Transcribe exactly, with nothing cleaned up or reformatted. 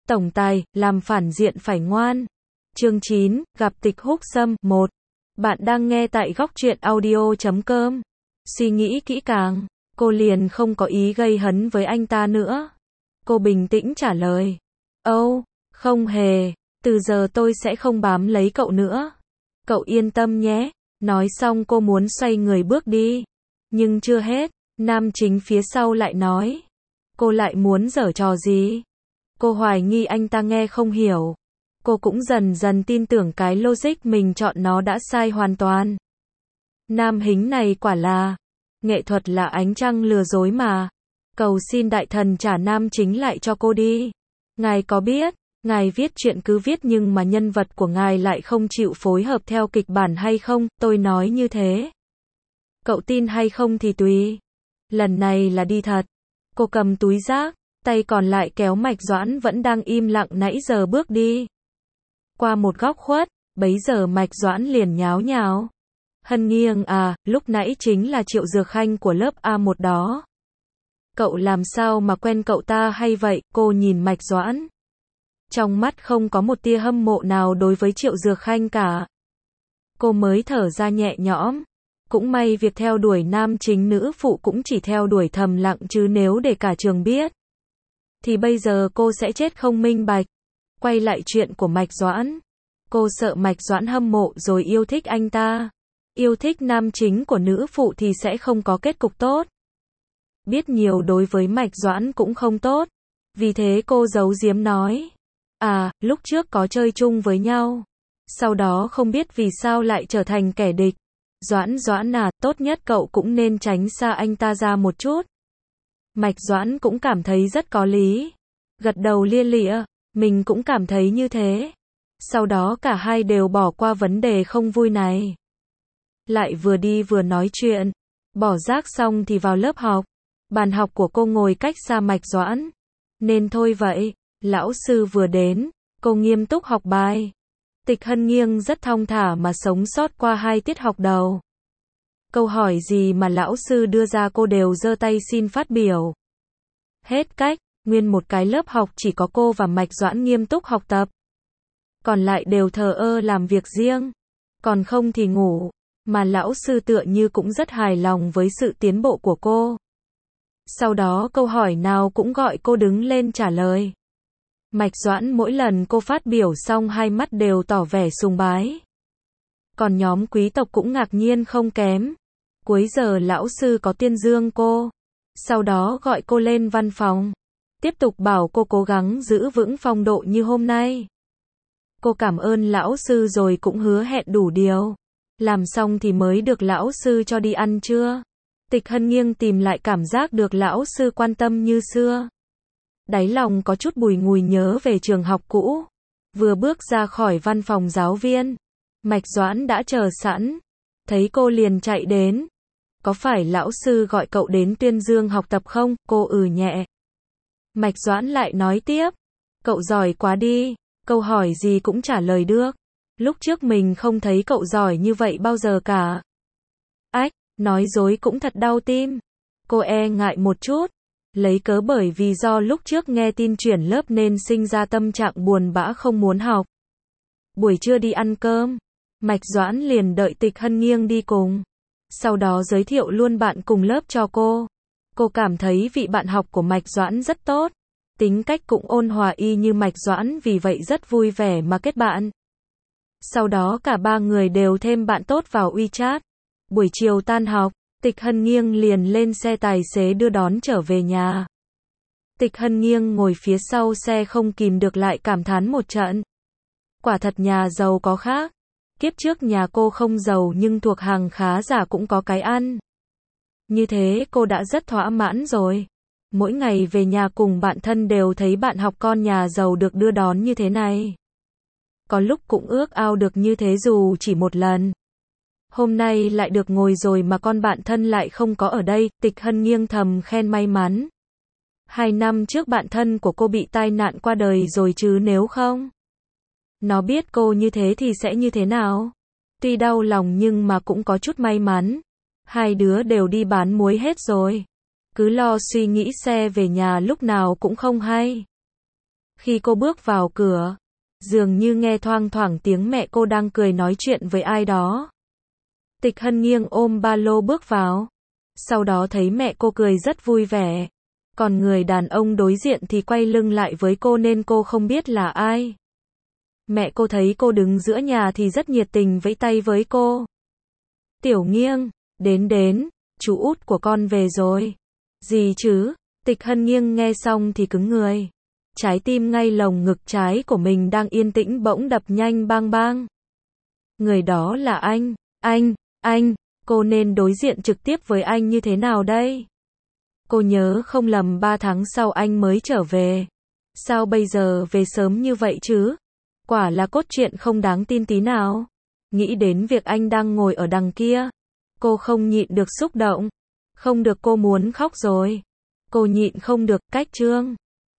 Tổng tài, làm phản diện phải ngoan. Chương chín, gặp Tịch Húc Sâm. một. Bạn đang nghe tại góc truyện audio chấm com. Suy nghĩ kỹ càng, cô liền không có ý gây hấn với anh ta nữa. Cô bình tĩnh trả lời. Âu, oh, không hề, từ giờ tôi sẽ không bám lấy cậu nữa. Cậu yên tâm nhé. Nói xong cô muốn xoay người bước đi. Nhưng chưa hết, nam chính phía sau lại nói. Cô lại muốn giở trò gì? Cô hoài nghi anh ta nghe không hiểu. Cô cũng dần dần tin tưởng cái logic mình chọn nó đã sai hoàn toàn. Nam hính này quả là, nghệ thuật là ánh trăng lừa dối mà. Cầu xin đại thần trả nam chính lại cho cô đi. Ngài có biết, ngài viết chuyện cứ viết nhưng mà nhân vật của ngài lại không chịu phối hợp theo kịch bản hay không, tôi nói như thế. Cậu tin hay không thì tùy. Lần này là đi thật. Cô cầm túi rác, tay còn lại kéo Mạch Doãn vẫn đang im lặng nãy giờ bước đi. Qua một góc khuất, bấy giờ Mạch Doãn liền nháo nhào. Hân Nghiêng à, lúc nãy chính là Triệu Dược Khanh của lớp A một đó. Cậu làm sao mà quen cậu ta hay vậy? Cô nhìn Mạch Doãn. Trong mắt không có một tia hâm mộ nào đối với Triệu Dược Khanh cả. Cô mới thở ra nhẹ nhõm. Cũng may việc theo đuổi nam chính nữ phụ cũng chỉ theo đuổi thầm lặng chứ nếu để cả trường biết. Thì bây giờ cô sẽ chết không minh bạch. Quay lại chuyện của Mạch Doãn. Cô sợ Mạch Doãn hâm mộ rồi yêu thích anh ta. Yêu thích nam chính của nữ phụ thì sẽ không có kết cục tốt. Biết nhiều đối với Mạch Doãn cũng không tốt. Vì thế cô giấu giếm nói. À, lúc trước có chơi chung với nhau. Sau đó không biết vì sao lại trở thành kẻ địch. Doãn Doãn à, tốt nhất cậu cũng nên tránh xa anh ta ra một chút. Mạch Doãn cũng cảm thấy rất có lý. Gật đầu lia lịa, mình cũng cảm thấy như thế. Sau đó cả hai đều bỏ qua vấn đề không vui này. Lại vừa đi vừa nói chuyện. Bỏ rác xong thì vào lớp học. Bàn học của cô ngồi cách xa Mạch Doãn. Nên thôi vậy, lão sư vừa đến, cô nghiêm túc học bài. Tịch Hân Nghiêng rất thong thả mà sống sót qua hai tiết học đầu. Câu hỏi gì mà lão sư đưa ra cô đều giơ tay xin phát biểu. Hết cách, nguyên một cái lớp học chỉ có cô và Mạch Doãn nghiêm túc học tập. Còn lại đều thờ ơ làm việc riêng. Còn không thì ngủ. Mà lão sư tựa như cũng rất hài lòng với sự tiến bộ của cô. Sau đó câu hỏi nào cũng gọi cô đứng lên trả lời. Mạch Doãn mỗi lần cô phát biểu xong hai mắt đều tỏ vẻ sùng bái. Còn nhóm quý tộc cũng ngạc nhiên không kém. Cuối giờ lão sư có tuyên dương cô. Sau đó gọi cô lên văn phòng. Tiếp tục bảo cô cố gắng giữ vững phong độ như hôm nay. Cô cảm ơn lão sư rồi cũng hứa hẹn đủ điều. Làm xong thì mới được lão sư cho đi ăn trưa. Tịch Hân Nghiêng tìm lại cảm giác được lão sư quan tâm như xưa. Đáy lòng có chút bùi ngùi nhớ về trường học cũ. Vừa bước ra khỏi văn phòng giáo viên, Mạch Doãn đã chờ sẵn. Thấy cô liền chạy đến. Có phải lão sư gọi cậu đến tuyên dương học tập không? Cô ừ nhẹ. Mạch Doãn lại nói tiếp. Cậu giỏi quá đi, câu hỏi gì cũng trả lời được. Lúc trước mình không thấy cậu giỏi như vậy bao giờ cả. Ách, nói dối cũng thật đau tim. Cô e ngại một chút. Lấy cớ bởi vì do lúc trước nghe tin chuyển lớp nên sinh ra tâm trạng buồn bã không muốn học. Buổi trưa đi ăn cơm. Mạch Doãn liền đợi Tịch Hân Nghiêng đi cùng. Sau đó giới thiệu luôn bạn cùng lớp cho cô. Cô cảm thấy vị bạn học của Mạch Doãn rất tốt. Tính cách cũng ôn hòa y như Mạch Doãn vì vậy rất vui vẻ mà kết bạn. Sau đó cả ba người đều thêm bạn tốt vào WeChat. Buổi chiều tan học, Tịch Hân Nghiêng liền lên xe tài xế đưa đón trở về nhà. Tịch Hân Nghiêng ngồi phía sau xe không kìm được lại cảm thán một trận. Quả thật nhà giàu có khác. Kiếp trước nhà cô không giàu nhưng thuộc hàng khá giả cũng có cái ăn. Như thế cô đã rất thỏa mãn rồi. Mỗi ngày về nhà cùng bạn thân đều thấy bạn học con nhà giàu được đưa đón như thế này. Có lúc cũng ước ao được như thế dù chỉ một lần. Hôm nay lại được ngồi rồi mà con bạn thân lại không có ở đây, Tịch Hân Nghiêng thầm khen may mắn. Hai năm trước bạn thân của cô bị tai nạn qua đời rồi chứ nếu không. Nó biết cô như thế thì sẽ như thế nào. Tuy đau lòng nhưng mà cũng có chút may mắn. Hai đứa đều đi bán muối hết rồi. Cứ lo suy nghĩ xe về nhà lúc nào cũng không hay. Khi cô bước vào cửa, dường như nghe thoang thoảng tiếng mẹ cô đang cười nói chuyện với ai đó. Tịch Hân nghiêng ôm ba lô bước vào. Sau đó thấy mẹ cô cười rất vui vẻ. Còn người đàn ông đối diện thì quay lưng lại với cô nên cô không biết là ai. Mẹ cô thấy cô đứng giữa nhà thì rất nhiệt tình vẫy tay với cô. Tiểu Nghiêng, đến đến, chú út của con về rồi. Gì chứ? Tịch Hân Nghiêng nghe xong thì cứng người. Trái tim ngay lồng ngực trái của mình đang yên tĩnh bỗng đập nhanh bang bang. Người đó là anh, anh, anh, cô nên đối diện trực tiếp với anh như thế nào đây? Cô nhớ không lầm ba tháng sau anh mới trở về. Sao bây giờ về sớm như vậy chứ? Quả là cốt truyện không đáng tin tí nào. Nghĩ đến việc anh đang ngồi ở đằng kia, cô không nhịn được xúc động. Không được, cô muốn khóc rồi. Cô nhịn không được, cách chương